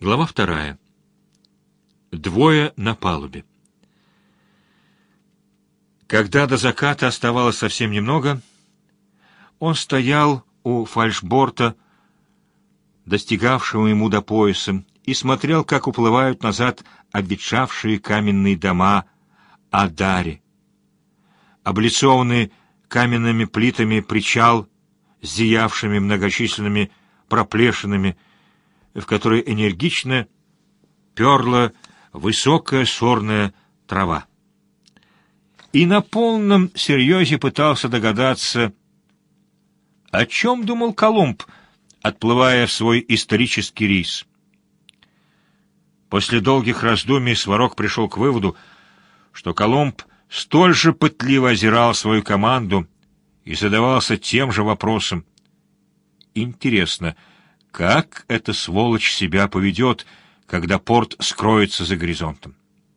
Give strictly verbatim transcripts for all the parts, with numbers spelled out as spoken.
Глава вторая. Двое на палубе. Когда до заката оставалось совсем немного, он стоял у фальшборта, достигавшего ему до пояса, и смотрел, как уплывают назад обветшавшие каменные дома Адари. Облицованный каменными плитами причал с зиявшими многочисленными проплешинами, в которой энергично перла высокая сорная трава. И на полном серьезе пытался догадаться, о чем думал Колумб, отплывая в свой исторический рейс. После долгих раздумий Сварог пришел к выводу, что Колумб столь же пытливо озирал свою команду и задавался тем же вопросом. Интересно, как эта сволочь себя поведет, когда порт скроется за горизонтом?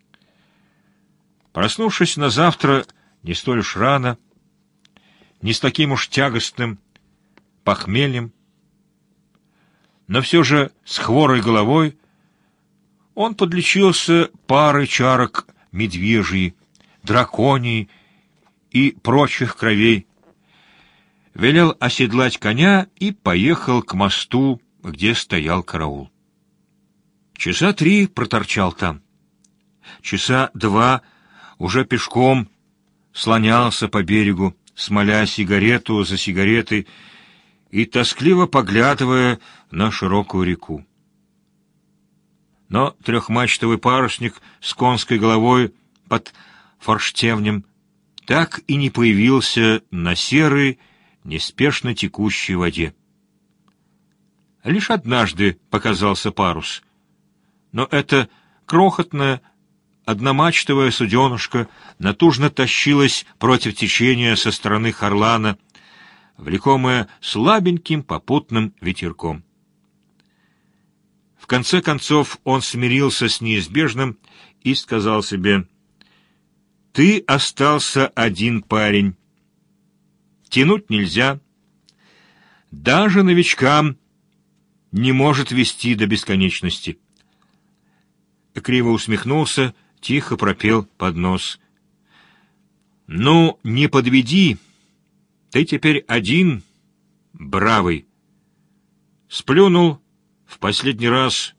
Проснувшись на завтра не столь уж рано, не с таким уж тягостным похмельем, но все же с хворой головой, он подлечился парой чарок медвежьей, драконьей и прочих кровей, велел оседлать коня и поехал к мосту, где стоял караул. Часа три проторчал там. Часа два уже пешком слонялся по берегу, смоля сигарету за сигаретой и тоскливо поглядывая на широкую реку. Но трехмачтовый парусник с конской головой под форштевнем так и не появился на серой, неспешно текущей воде. Лишь однажды показался парус, но это крохотная одномачтовая суденышко натужно тащилось против течения со стороны Харлана, влекомое слабеньким попутным ветерком. В конце концов он смирился с неизбежным и сказал себе: «Ты остался один, парень. Тянуть нельзя. Даже новичкам не может вести до бесконечности». Криво усмехнулся, тихо пропел под нос: «Ну, не подведи. Ты теперь один, бравый». Сплюнул в последний раз,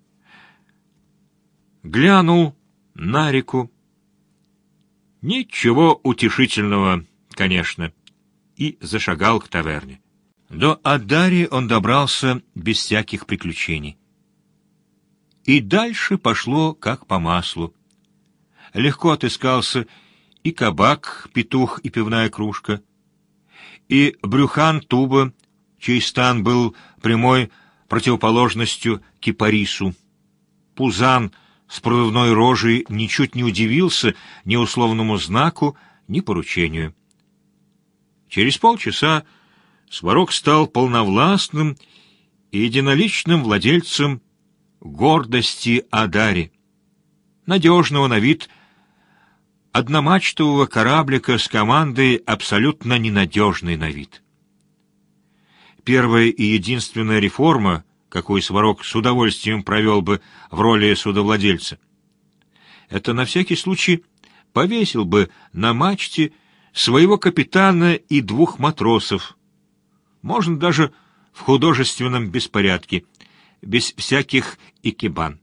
глянул на реку. Ничего утешительного, конечно, и зашагал к таверне. До Адари он добрался без всяких приключений. И дальше пошло как по маслу. Легко отыскался и кабак, петух и пивная кружка, и брюхан Туба, чей стан был прямой противоположностью кипарису. Пузан с продувной рожей ничуть не удивился ни условному знаку, ни поручению. Через полчаса Сварог стал полновластным и единоличным владельцем гордости Адари, надежного на вид одномачтового кораблика с командой абсолютно ненадежной на вид. Первая и единственная реформа, какую Сварог с удовольствием провел бы в роли судовладельца, это на всякий случай повесил бы на мачте своего капитана и двух матросов, можно даже в художественном беспорядке, без всяких икебан.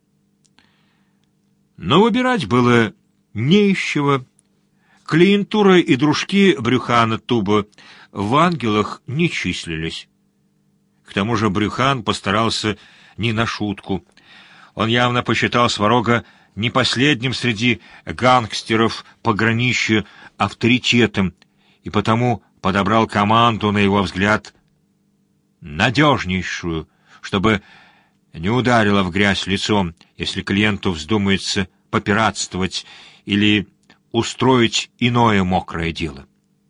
Но выбирать было не из чего. Клиентура и дружки брюхана Туба в ангелах не числились. К тому же брюхан постарался не на шутку. Он явно посчитал Сварога не последним среди гангстеров пограничья авторитетом и потому подобрал команду, на его взгляд, надежнейшую, чтобы не ударило в грязь лицом, если клиенту вздумается попиратствовать или устроить иное мокрое дело.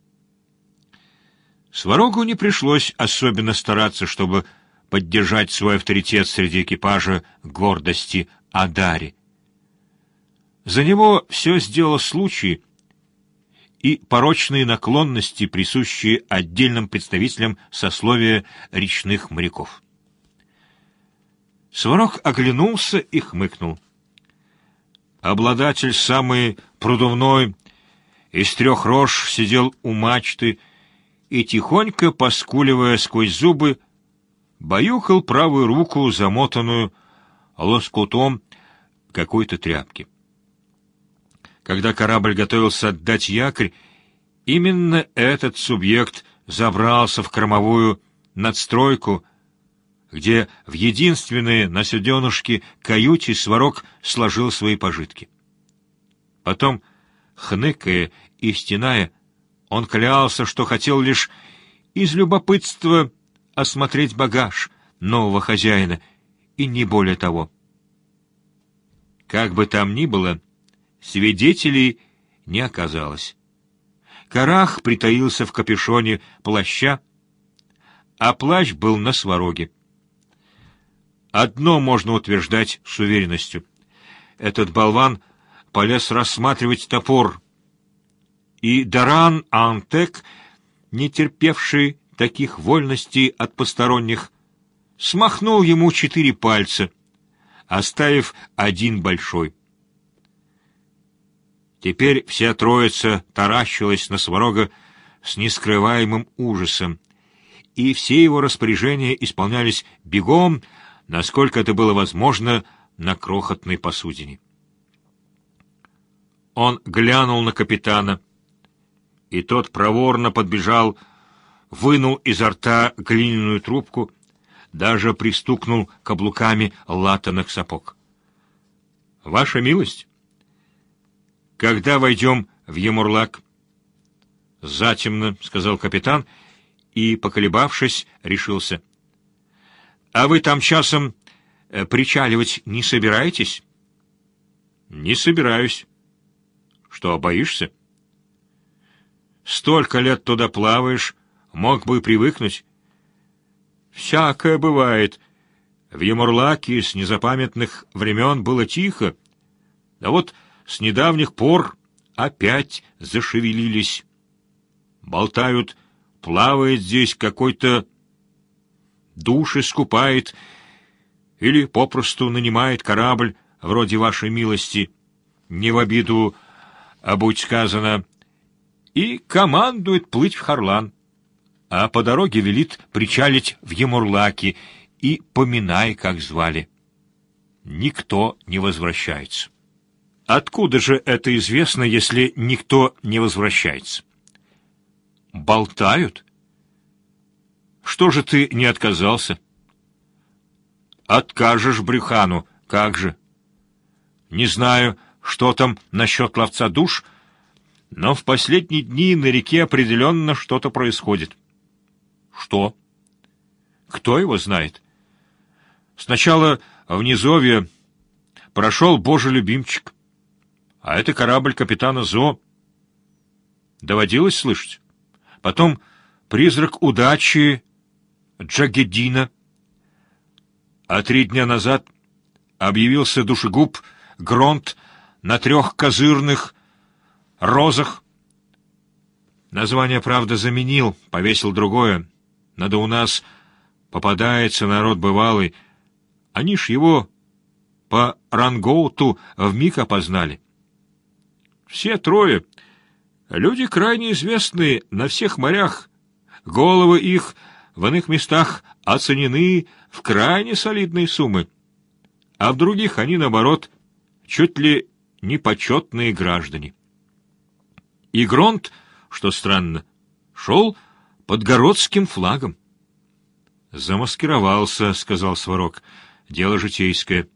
Сварогу не пришлось особенно стараться, чтобы поддержать свой авторитет среди экипажа гордости Адари. За него все сделал случай и порочные наклонности, присущие отдельным представителям сословия речных моряков. Сварог оглянулся и хмыкнул. Обладатель самый продувной из трех рож сидел у мачты и, тихонько поскуливая сквозь зубы, баюкал правую руку, замотанную лоскутом какой-то тряпки. Когда корабль готовился отдать якорь, именно этот субъект забрался в кормовую надстройку, где в единственной на суденышке каюте Сварог сложил свои пожитки. Потом, хныкая и стеная, он клялся, что хотел лишь из любопытства осмотреть багаж нового хозяина, и не более того. Как бы там ни было, свидетелей не оказалось. Карах притаился в капюшоне плаща, а плащ был на Свароге. Одно можно утверждать с уверенностью. Этот болван полез рассматривать топор, и Даран Антек, не терпевший таких вольностей от посторонних, смахнул ему четыре пальца, оставив один большой. Теперь вся троица таращилась на Сварога с нескрываемым ужасом, и все его распоряжения исполнялись бегом, насколько это было возможно на крохотной посудине. Он глянул на капитана, и тот проворно подбежал, вынул изо рта глиняную трубку, даже пристукнул каблуками латаных сапог. — Ваша милость, когда войдем в Емурлак? — Затемно, — сказал капитан, и, поколебавшись, решился. — А вы там часом э, причаливать не собираетесь? — Не собираюсь. — Что, боишься? — Столько лет туда плаваешь, мог бы привыкнуть. — Всякое бывает. В Емурлаке с незапамятных времен было тихо. Да вот с недавних пор опять зашевелились. Болтают, плавает здесь какой-то, души скупает или попросту нанимает корабль, вроде вашей милости, не в обиду, а будь сказано, и командует плыть в Харлан, а по дороге велит причалить в Емурлаке, и поминай, как звали. Никто не возвращается. Откуда же это известно, если никто не возвращается? Болтают? Что же ты не отказался? Откажешь брюхану, как же? Не знаю, что там насчет ловца душ, но в последние дни на реке определенно что-то происходит. Что? Кто его знает? Сначала в низовье прошел Божий любимчик, а это корабль капитана Зо. Доводилось слышать? Потом призрак удачи Джагеддина. А три дня назад объявился душегуб Гронт на трех козырных розах. Название, правда, заменил, повесил другое. Надо у нас попадается народ бывалый. Они ж его по рангоуту вмиг опознали. Все трое — люди крайне известные на всех морях. Головы их в иных местах оценены в крайне солидные суммы, а в других они, наоборот, чуть ли не почетные граждане. И Гронт, что странно, шел под городским флагом. «Замаскировался», — сказал Сварог, — «дело житейское».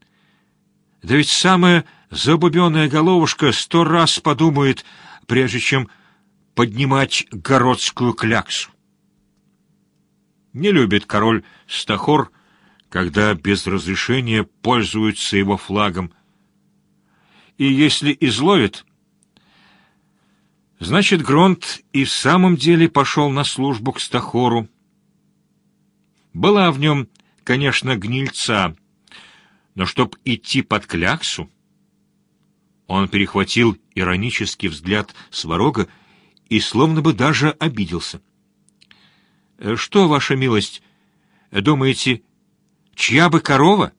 Да ведь самая забубенная головушка сто раз подумает, прежде чем поднимать городскую кляксу. Не любит король Стахор, когда без разрешения пользуются его флагом. И если изловит, значит, Гронт и в самом деле пошел на службу к Стахору. Была в нем, конечно, гнильца, но чтоб идти под кляксу... Он перехватил иронический взгляд Сварога и словно бы даже обиделся. — Что, ваша милость, думаете, чья бы корова?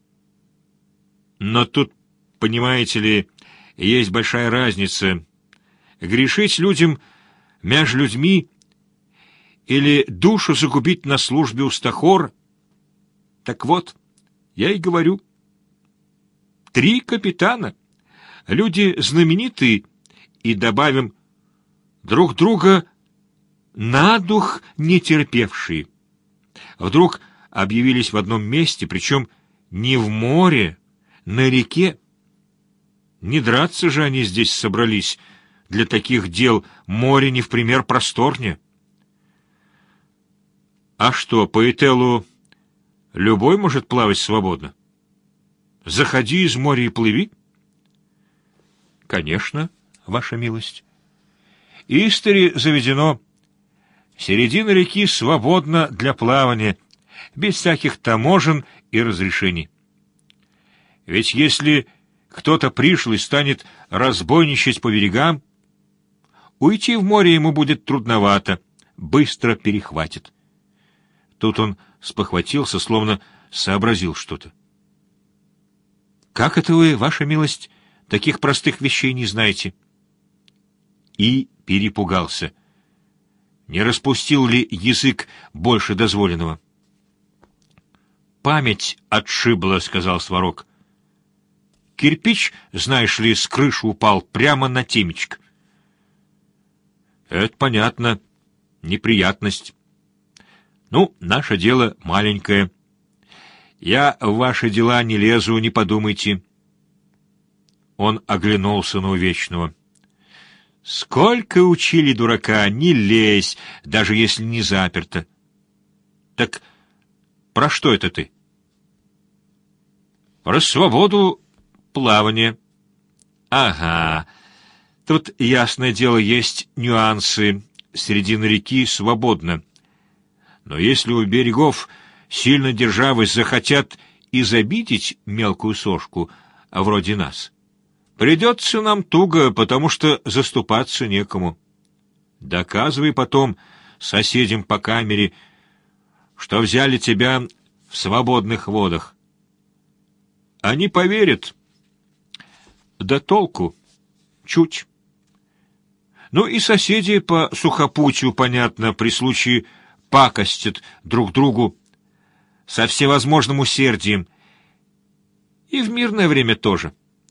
Но тут, понимаете ли, есть большая разница. Грешить людям меж людьми или душу загубить на службе у стахора. Так вот, я и говорю. Три капитана, люди знаменитые, и добавим друг друга на дух не терпевшие. Вдруг объявились в одном месте, причем не в море, на реке. Не драться же они здесь собрались. Для таких дел море не в пример просторнее. А что, по Этелу любой может плавать свободно? Заходи из моря и плыви. Конечно, ваша милость. Истори заведено. Середина реки свободна для плавания, без всяких таможен и разрешений. Ведь если кто-то пришлый станет разбойничать по берегам, уйти в море ему будет трудновато, быстро перехватит. Тут он спохватился, словно сообразил что-то. «Как это вы, ваша милость, таких простых вещей не знаете?» И перепугался. Не распустил ли язык больше дозволенного? «Память отшибла», — сказал Сварог. «Кирпич, знаешь ли, с крыши упал прямо на темечко». «Это понятно. Неприятность. Ну, наше дело маленькое. Я в ваши дела не лезу, не подумайте». Он оглянулся на Увечного. «Сколько учили дурака, не лезь, даже если не заперто». «Так про что это ты?» «Про свободу плавания». «Ага. Тут, ясное дело, есть нюансы. Середина реки свободна. Но если у берегов сильно державы захотят изобидеть мелкую сошку, а вроде нас, придется нам туго, потому что заступаться некому. Доказывай потом соседям по камере, что взяли тебя в свободных водах. Они поверят. Да толку? Чуть. Ну и соседи по сухопутью, понятно, при случае пакостят друг другу со всевозможным усердием. И в мирное время тоже.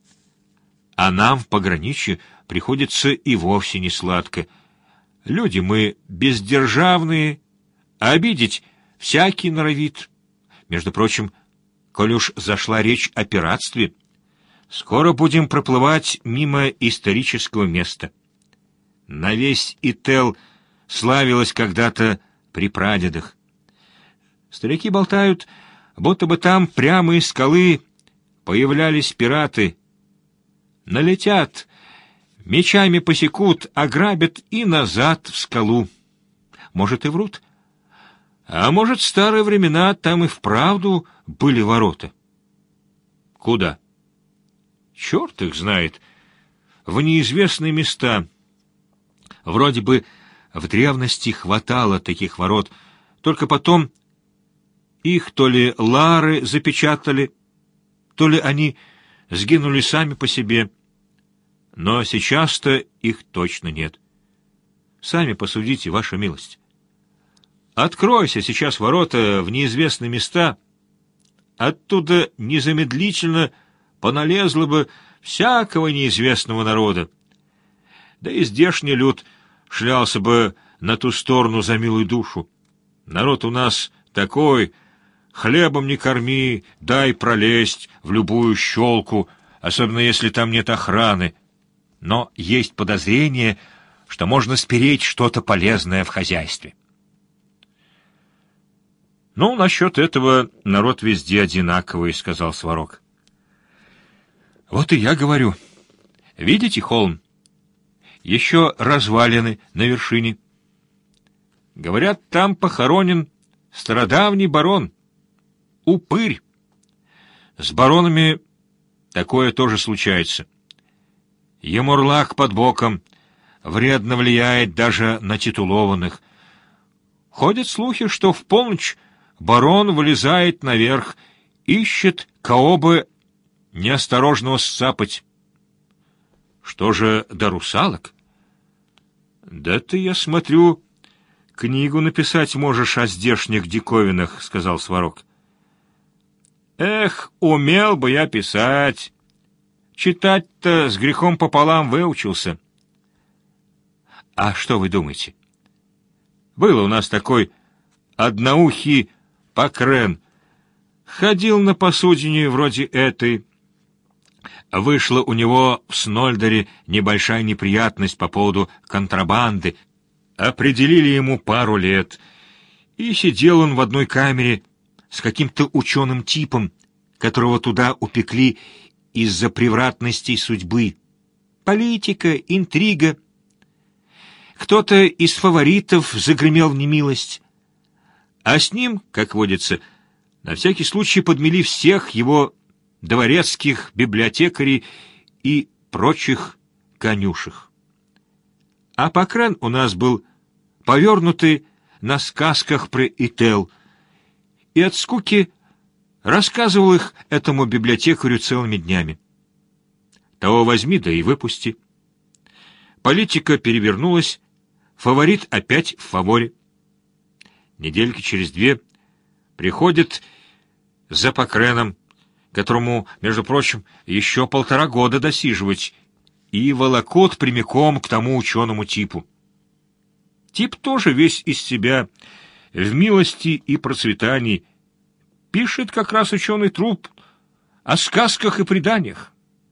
А нам в пограничье приходится и вовсе не сладко. Люди мы бездержавные, а обидеть всякий норовит. Между прочим, коль уж зашла речь о пиратстве, скоро будем проплывать мимо исторического места. На весь Ител славилась когда-то при прадедах. Старики болтают, будто бы там прямо из скалы появлялись пираты. Налетят, мечами посекут, ограбят и назад в скалу. Может, и врут. А может, в старые времена там и вправду были ворота. Куда? Черт их знает. В неизвестные места. Вроде бы в древности хватало таких ворот, только потом их то ли лары запечатали, то ли они сгинули сами по себе. Но сейчас-то их точно нет. Сами посудите, ваша милость. Откройся сейчас ворота в неизвестные места, оттуда незамедлительно поналезло бы всякого неизвестного народа. Да и здешний люд шлялся бы на ту сторону за милую душу. Народ у нас такой, хлебом не корми, дай пролезть в любую щелку, особенно если там нет охраны. Но есть подозрение, что можно спереть что-то полезное в хозяйстве. «Ну, насчет этого народ везде одинаковый», — сказал Сварог. «Вот и я говорю. Видите холм? Еще развалины на вершине. Говорят, там похоронен стародавний барон. Упырь. С баронами такое тоже случается. Емурлак под боком, вредно влияет даже на титулованных. Ходят слухи, что в полночь барон вылезает наверх, ищет, кого бы неосторожного сцапать. Что же до русалок? Да ты, я смотрю, книгу написать можешь о здешних диковинах, — сказал Сварог. Эх, умел бы я писать. Читать-то с грехом пополам выучился. А что вы думаете? Был у нас такой одноухий Покрен. Ходил на посудине вроде этой. Вышла у него в Снольдере небольшая неприятность по поводу контрабанды. Определили ему пару лет. И сидел он в одной камере с каким-то ученым типом, которого туда упекли из-за превратностей судьбы. Политика, интрига. Кто-то из фаворитов загремел в немилость. А с ним, как водится, на всякий случай подмели всех его дворецких, библиотекарей и прочих конюшек. А Покрен у нас был повернутый на сказках про Ител, и от скуки рассказывал их этому библиотекарю целыми днями. Того возьми, да и выпусти. Политика перевернулась, фаворит опять в фаворе. Недельки через две приходит за Покреном, которому, между прочим, еще полтора года досиживать, и волокот прямиком к тому ученому типу. Тип тоже весь из себя, в милости и процветании, пишет как раз ученый труп о сказках и преданиях.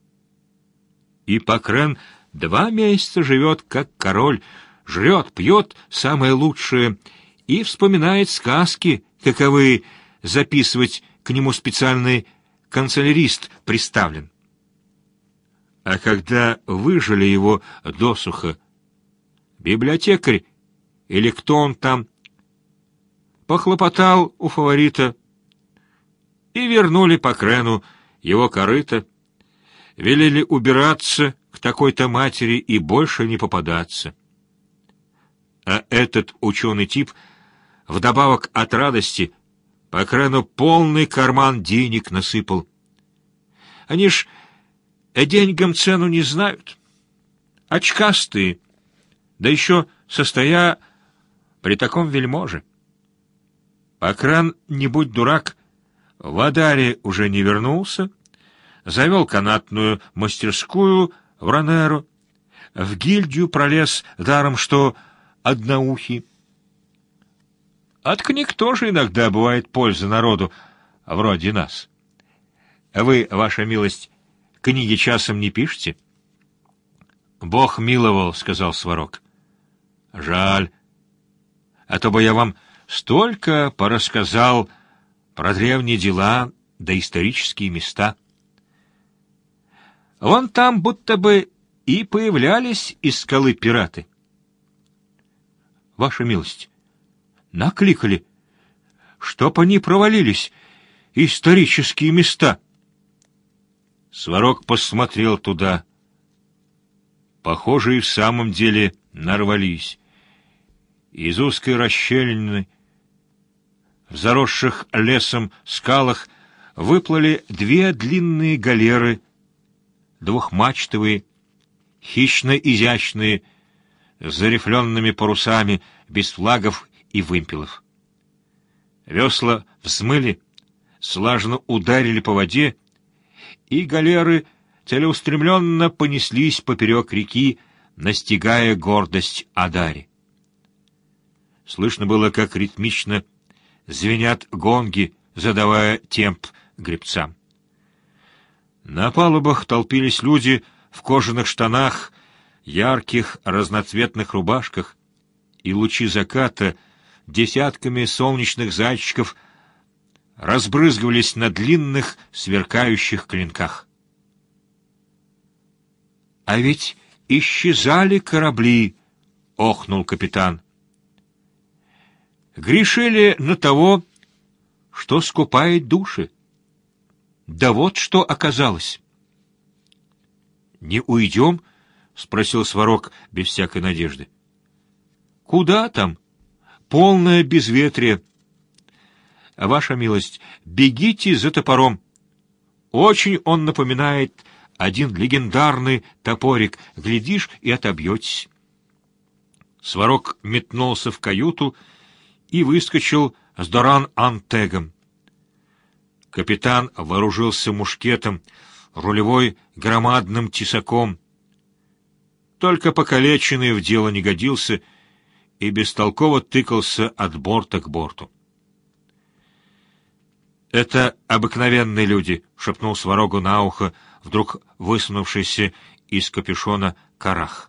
И Покрен два месяца живет как король, жрет, пьет самое лучшее и вспоминает сказки, каковы записывать к нему специальный канцелярист приставлен. А когда выжили его досуха, библиотекарь или кто он там похлопотал у фаворита и вернули Покрену его корыто, велели убираться к такой-то матери и больше не попадаться. А этот ученый тип вдобавок от радости Покрену полный карман денег насыпал. Они ж деньгам цену не знают. Очкастые, да еще состоя при таком вельможе. Покрен, не будь дурак, в Адаре уже не вернулся, завел канатную мастерскую в Ранеру, в гильдию пролез даром, что одноухий. От книг тоже иногда бывает польза народу, вроде нас. Вы, ваша милость, книги часом не пишете? Бог миловал, — сказал Сварог. Жаль. А то бы я вам столько порассказал про древние дела да исторические места. Вон там будто бы и появлялись из скалы пираты. Ваша милость, накликали, чтоб они провалились, исторические места. Сварог посмотрел туда. Похоже, и в самом деле нарвались. Из узкой расщелины в заросших лесом скалах выплыли две длинные галеры, двухмачтовые, хищно-изящные, с зарифленными парусами, без флагов и вымпелов. Весла взмыли, слаженно ударили по воде, и галеры целеустремленно понеслись поперек реки, настигая гордость Адари. Слышно было, как ритмично звенят гонги, задавая темп гребцам. На палубах толпились люди в кожаных штанах, ярких разноцветных рубашках, и лучи заката десятками солнечных зайчиков разбрызгивались на длинных сверкающих клинках. — А ведь исчезали корабли, — охнул капитан. — Грешили на того, что скупает души. Да вот что оказалось. — Не уйдем? — спросил Сварог без всякой надежды. — Куда там? Полное безветрие. ваша милость, бегите за топором. Очень он напоминает один легендарный топорик. Глядишь, и отобьетесь». Сварог метнулся в каюту и выскочил с Доран-Антегом. Капитан вооружился мушкетом, рулевой громадным тесаком. Только покалеченный в дело не годился и бестолково тыкался от борта к борту. «Это обыкновенные люди», — шепнул Сварогу на ухо вдруг высунувшийся из капюшона Карах.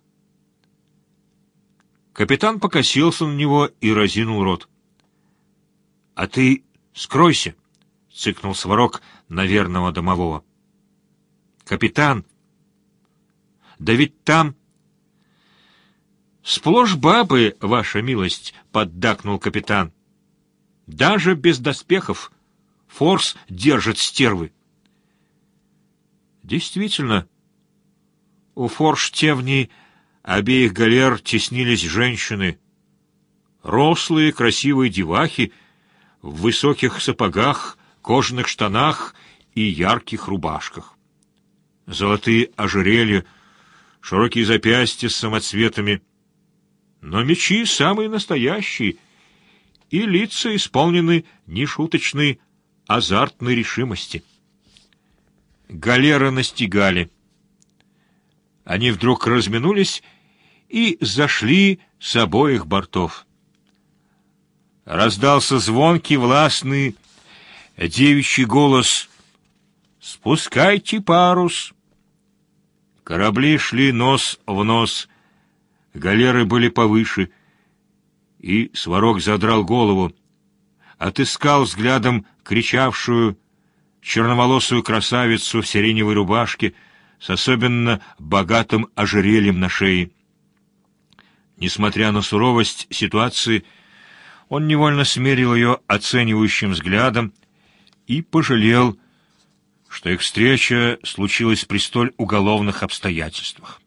Капитан покосился на него и разинул рот. — А ты скройся, — цыкнул Сварог на верного домового. — Капитан! Да ведь там... — Сплошь бабы, ваша милость, — поддакнул капитан. — Даже без доспехов форс держит стервы. Действительно, у форштевней обеих галер теснились женщины, рослые красивые девахи в высоких сапогах, кожаных штанах и ярких рубашках. Золотые ожерелья, широкие запястья с самоцветами, но мечи самые настоящие, и лица исполнены нешуточной азартной решимости. Галеры настигали. Они вдруг разминулись и зашли с обоих бортов. Раздался звонкий, властный девичий голос: «Спускайте парус!» Корабли шли нос в нос, галеры были повыше, и Сварог задрал голову, отыскал взглядом кричавшую черноволосую красавицу в сиреневой рубашке с особенно богатым ожерельем на шее. Несмотря на суровость ситуации, он невольно смерил ее оценивающим взглядом и пожалел, что их встреча случилась при столь уголовных обстоятельствах.